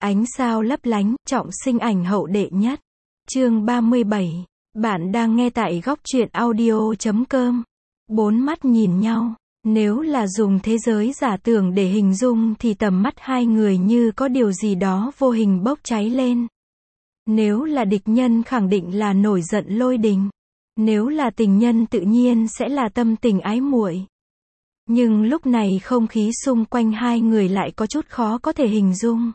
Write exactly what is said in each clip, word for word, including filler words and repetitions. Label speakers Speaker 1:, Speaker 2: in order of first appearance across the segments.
Speaker 1: Ánh sao lấp lánh, trọng sinh ảnh hậu đệ nhất. Chương ba mươi bảy. Bạn đang nghe tại góc truyện audio chấm com. Bốn mắt nhìn nhau. Nếu là dùng thế giới giả tưởng để hình dung thì tầm mắt hai người như có điều gì đó vô hình bốc cháy lên. Nếu là địch nhân khẳng định là nổi giận lôi đình. Nếu là tình nhân tự nhiên sẽ là tâm tình ái muội. Nhưng lúc này không khí xung quanh hai người lại có chút khó có thể hình dung.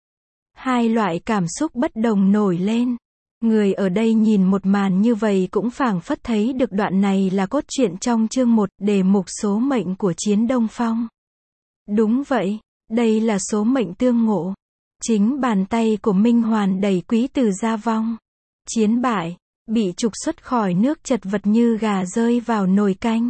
Speaker 1: Hai loại cảm xúc bất đồng nổi lên. Người ở đây nhìn một màn như vậy cũng phảng phất thấy được đoạn này là cốt truyện trong chương một, đề mục số mệnh của Chiến Đông Phong. Đúng vậy, đây là số mệnh tương ngộ. Chính bàn tay của Minh Hoàn đẩy Quý Từ ra vong. Chiến bại, bị trục xuất khỏi nước chật vật như gà rơi vào nồi canh.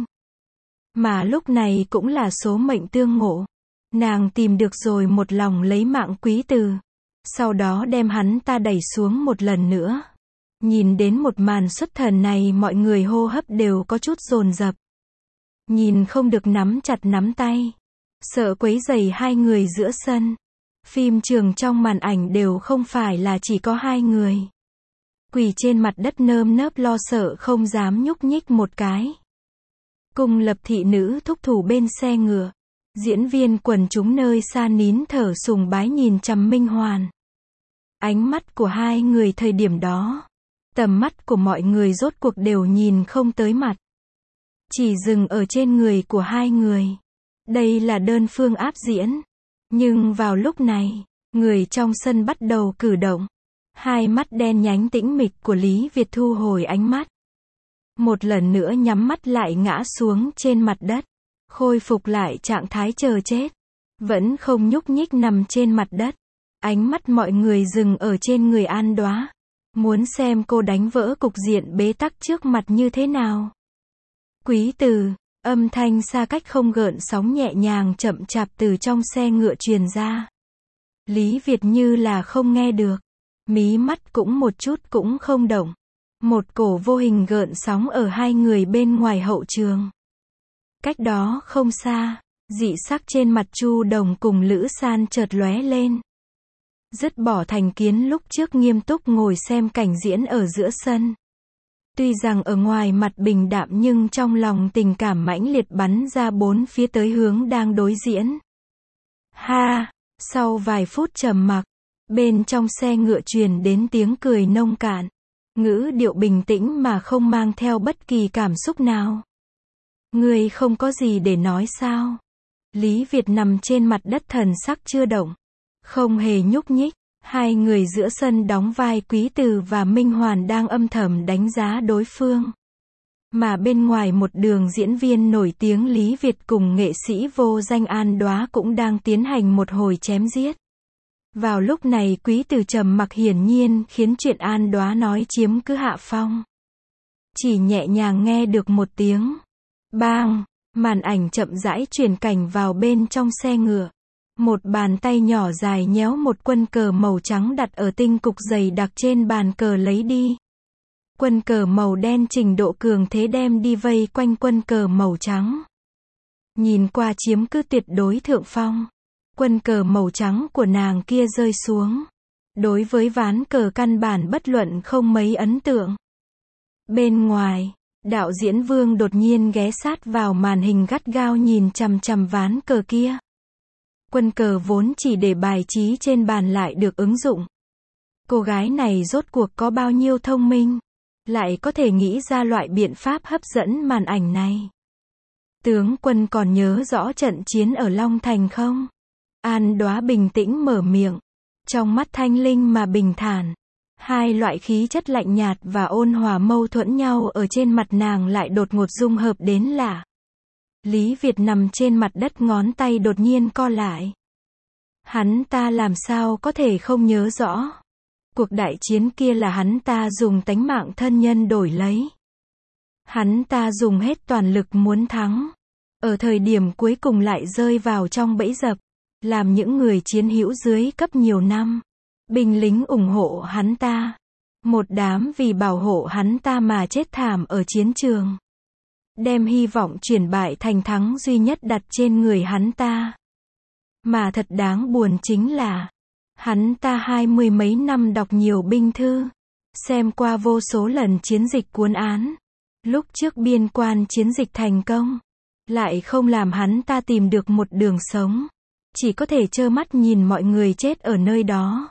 Speaker 1: Mà lúc này cũng là số mệnh tương ngộ. Nàng tìm được rồi một lòng lấy mạng Quý Từ. Sau đó đem hắn ta đẩy xuống một lần nữa. Nhìn đến một màn xuất thần này mọi người hô hấp đều có chút dồn dập. Nhìn không được nắm chặt nắm tay. Sợ quấy rầy hai người giữa sân. Phim trường trong màn ảnh đều không phải là chỉ có hai người. Quỳ trên mặt đất nơm nớp lo sợ không dám nhúc nhích một cái. Cùng Lập thị nữ thúc thủ bên xe ngựa. Diễn viên quần chúng nơi xa nín thở sùng bái nhìn chằm Minh Hoàn. Ánh mắt của hai người thời điểm đó, tầm mắt của mọi người rốt cuộc đều nhìn không tới mặt. Chỉ dừng ở trên người của hai người. Đây là đơn phương áp diễn. Nhưng vào lúc này, người trong sân bắt đầu cử động. Hai mắt đen nhánh tĩnh mịch của Lý Việt thu hồi ánh mắt. Một lần nữa nhắm mắt lại ngã xuống trên mặt đất. Khôi phục lại trạng thái chờ chết. Vẫn không nhúc nhích nằm trên mặt đất. Ánh mắt mọi người dừng ở trên người An Đóa. Muốn xem cô đánh vỡ cục diện bế tắc trước mặt như thế nào. Quý Từ, âm thanh xa cách không gợn sóng nhẹ nhàng chậm chạp từ trong xe ngựa truyền ra. Lý Việt như là không nghe được. Mí mắt cũng một chút cũng không động. Một cổ vô hình gợn sóng ở hai người bên ngoài hậu trường. Cách đó không xa, dị sắc trên mặt Chu Đồng cùng Lữ San chợt lóe lên. Dứt bỏ thành kiến lúc trước nghiêm túc ngồi xem cảnh diễn ở giữa sân. Tuy rằng ở ngoài mặt bình đạm nhưng trong lòng tình cảm mãnh liệt bắn ra bốn phía tới hướng đang đối diễn. Ha! Sau vài phút trầm mặc, bên trong xe ngựa truyền đến tiếng cười nông cạn. Ngữ điệu bình tĩnh mà không mang theo bất kỳ cảm xúc nào. Ngươi không có gì để nói sao? Lý Việt nằm trên mặt đất thần sắc chưa động. Không hề nhúc nhích. Hai người giữa sân đóng vai Quý Từ và Minh Hoàn đang âm thầm đánh giá đối phương. Mà bên ngoài một đường diễn viên nổi tiếng Lý Việt cùng nghệ sĩ vô danh An Đóa cũng đang tiến hành một hồi chém giết. Vào lúc này Quý Từ trầm mặc hiển nhiên khiến chuyện An Đóa nói chiếm cứ hạ phong. Chỉ nhẹ nhàng nghe được một tiếng. Bang! Màn ảnh chậm rãi chuyển cảnh vào bên trong xe ngựa. Một bàn tay nhỏ dài nhéo một quân cờ màu trắng đặt ở tinh cục dày đặc trên bàn cờ lấy đi. Quân cờ màu đen trình độ cường thế đem đi vây quanh quân cờ màu trắng. Nhìn qua chiếm cứ tuyệt đối thượng phong. Quân cờ màu trắng của nàng kia rơi xuống. Đối với ván cờ căn bản bất luận không mấy ấn tượng. Bên ngoài, đạo diễn Vương đột nhiên ghé sát vào màn hình gắt gao nhìn chằm chằm ván cờ kia. Quân cờ vốn chỉ để bài trí trên bàn lại được ứng dụng. Cô gái này rốt cuộc có bao nhiêu thông minh, lại có thể nghĩ ra loại biện pháp hấp dẫn màn ảnh này. Tướng quân còn nhớ rõ trận chiến ở Long Thành không? An Đóa bình tĩnh mở miệng, trong mắt thanh linh mà bình thản. Hai loại khí chất lạnh nhạt và ôn hòa mâu thuẫn nhau ở trên mặt nàng lại đột ngột dung hợp đến lạ. Lý Việt nằm trên mặt đất ngón tay đột nhiên co lại. Hắn ta làm sao có thể không nhớ rõ. Cuộc đại chiến kia là hắn ta dùng tánh mạng thân nhân đổi lấy. Hắn ta dùng hết toàn lực muốn thắng. Ở thời điểm cuối cùng lại rơi vào trong bẫy dập. Làm những người chiến hữu dưới cấp nhiều năm. Binh lính ủng hộ hắn ta. Một đám vì bảo hộ hắn ta mà chết thảm ở chiến trường. Đem hy vọng chuyển bại thành thắng duy nhất đặt trên người hắn ta. Mà thật đáng buồn chính là, Hắn ta hai mươi mấy năm đọc nhiều binh thư, xem qua vô số lần chiến dịch cuốn án. Lúc trước biên quan chiến dịch thành công, lại không làm hắn ta tìm được một đường sống. Chỉ có thể trơ mắt nhìn mọi người chết ở nơi đó.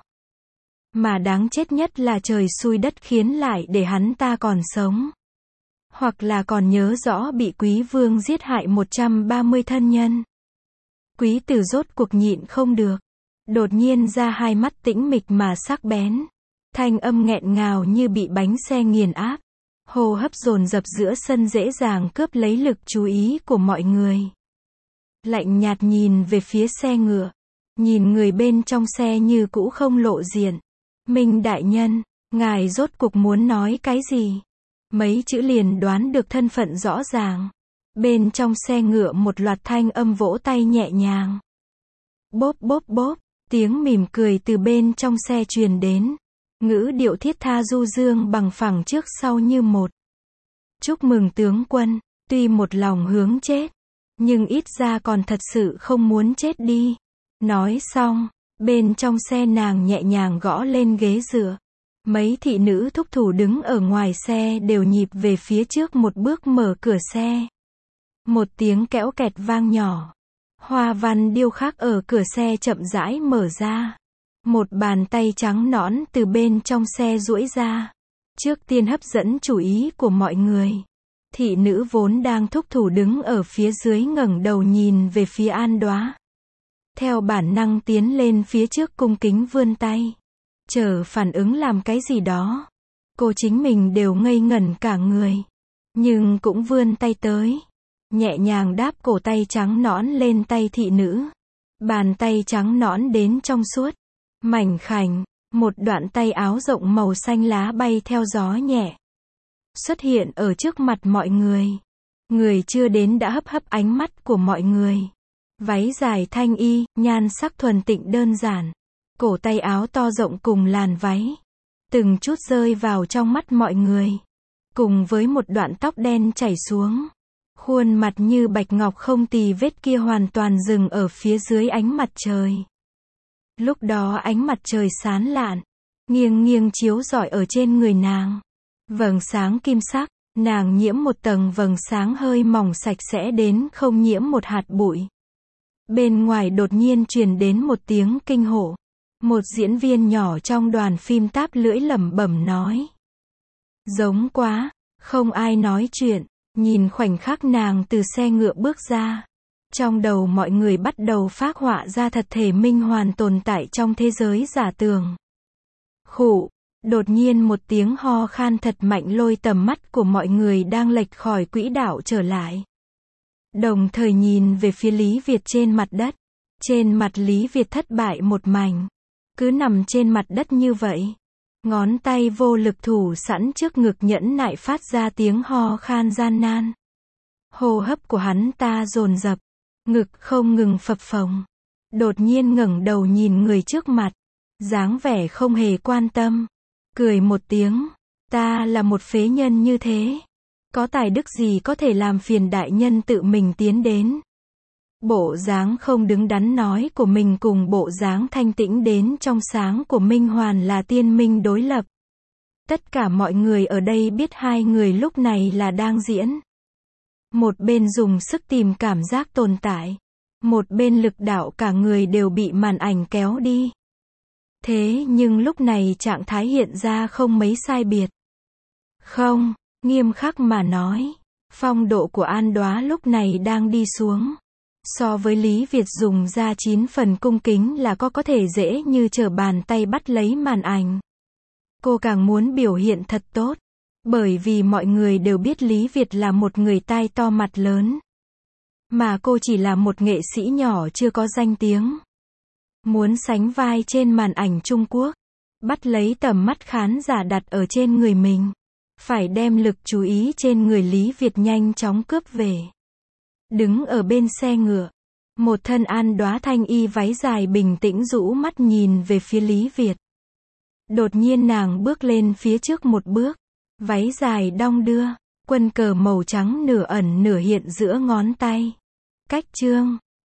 Speaker 1: Mà đáng chết nhất là trời xui đất khiến lại để hắn ta còn sống. Hoặc là còn nhớ rõ bị quý vương giết hại một trăm ba mươi thân nhân. Quý tử rốt cuộc nhịn không được. Đột nhiên ra hai mắt tĩnh mịch mà sắc bén. Thanh âm nghẹn ngào như bị bánh xe nghiền áp. Hô hấp dồn dập giữa sân dễ dàng cướp lấy lực chú ý của mọi người. Lạnh nhạt nhìn về phía xe ngựa. Nhìn người bên trong xe như cũ không lộ diện. Minh đại nhân, ngài rốt cuộc muốn nói cái gì? Mấy chữ liền đoán được thân phận rõ ràng. Bên trong xe ngựa một loạt thanh âm vỗ tay nhẹ nhàng. Bốp bốp bốp, tiếng mỉm cười từ bên trong xe truyền đến. Ngữ điệu thiết tha du dương bằng phẳng trước sau như một. Chúc mừng tướng quân, tuy một lòng hướng chết, nhưng ít ra còn thật sự không muốn chết đi. Nói xong, bên trong xe nàng nhẹ nhàng gõ lên ghế dựa. Mấy thị nữ thúc thủ đứng ở ngoài xe đều nhịp về phía trước một bước mở cửa xe. Một tiếng kéo kẹt vang nhỏ. Hoa văn điêu khắc ở cửa xe chậm rãi mở ra. Một bàn tay trắng nõn từ bên trong xe duỗi ra. Trước tiên hấp dẫn chú ý của mọi người. Thị nữ vốn đang thúc thủ đứng ở phía dưới ngẩng đầu nhìn về phía An Đóa. Theo bản năng tiến lên phía trước cung kính vươn tay. Chờ phản ứng làm cái gì đó. Cô chính mình đều ngây ngẩn cả người. Nhưng cũng vươn tay tới. Nhẹ nhàng đáp cổ tay trắng nõn lên tay thị nữ. Bàn tay trắng nõn đến trong suốt. Mảnh khảnh, một đoạn tay áo rộng màu xanh lá bay theo gió nhẹ. Xuất hiện ở trước mặt mọi người. Người chưa đến đã hấp hấp ánh mắt của mọi người. Váy dài thanh y, nhan sắc thuần tịnh đơn giản. Cổ tay áo to rộng cùng làn váy. Từng chút rơi vào trong mắt mọi người. Cùng với một đoạn tóc đen chảy xuống. Khuôn mặt như bạch ngọc không tì vết kia hoàn toàn dừng ở phía dưới ánh mặt trời. Lúc đó ánh mặt trời sáng lạn, nghiêng nghiêng chiếu rọi ở trên người nàng. Vầng sáng kim sắc, nàng nhiễm một tầng vầng sáng hơi mỏng sạch sẽ đến không nhiễm một hạt bụi. Bên ngoài đột nhiên truyền đến một tiếng kinh hổ. Một diễn viên nhỏ trong đoàn phim táp lưỡi lẩm bẩm nói. Giống quá, không ai nói chuyện, nhìn khoảnh khắc nàng từ xe ngựa bước ra. Trong đầu mọi người bắt đầu phác họa ra thật thể minh hoàn tồn tại trong thế giới giả tưởng. Khụ, đột nhiên một tiếng ho khan thật mạnh lôi tầm mắt của mọi người đang lệch khỏi quỹ đạo trở lại. Đồng thời nhìn về phía Lý Việt trên mặt đất. Trên mặt Lý Việt thất bại một mảnh. Cứ nằm trên mặt đất như vậy. Ngón tay vô lực thủ sẵn trước ngực nhẫn nại phát ra tiếng ho khan gian nan. Hô hấp của hắn ta dồn dập. Ngực không ngừng phập phồng. Đột nhiên ngẩng đầu nhìn người trước mặt. Dáng vẻ không hề quan tâm. Cười một tiếng. Ta là một phế nhân như thế. Có tài đức gì có thể làm phiền đại nhân tự mình tiến đến. Bộ dáng không đứng đắn nói của mình cùng bộ dáng thanh tĩnh đến trong sáng của Minh Hoàn là tiên minh đối lập. Tất cả mọi người ở đây biết hai người lúc này là đang diễn. Một bên dùng sức tìm cảm giác tồn tại. Một bên lực đạo cả người đều bị màn ảnh kéo đi. Thế nhưng lúc này trạng thái hiện ra không mấy sai biệt. Không, nghiêm khắc mà nói. Phong độ của An Đóa lúc này đang đi xuống. So với Lý Việt dùng ra chín phần cung kính là có có thể dễ như trở bàn tay bắt lấy màn ảnh. Cô càng muốn biểu hiện thật tốt. Bởi vì mọi người đều biết Lý Việt là một người tai to mặt lớn. Mà cô chỉ là một nghệ sĩ nhỏ chưa có danh tiếng. Muốn sánh vai trên màn ảnh Trung Quốc. Bắt lấy tầm mắt khán giả đặt ở trên người mình. Phải đem lực chú ý trên người Lý Việt nhanh chóng cướp về. Đứng ở bên xe ngựa. Một thân An Đóa thanh y váy dài bình tĩnh rũ mắt nhìn về phía Lý Việt. Đột nhiên nàng bước lên phía trước một bước. Váy dài đong đưa. Quân cờ màu trắng nửa ẩn nửa hiện giữa ngón tay. Cách chương.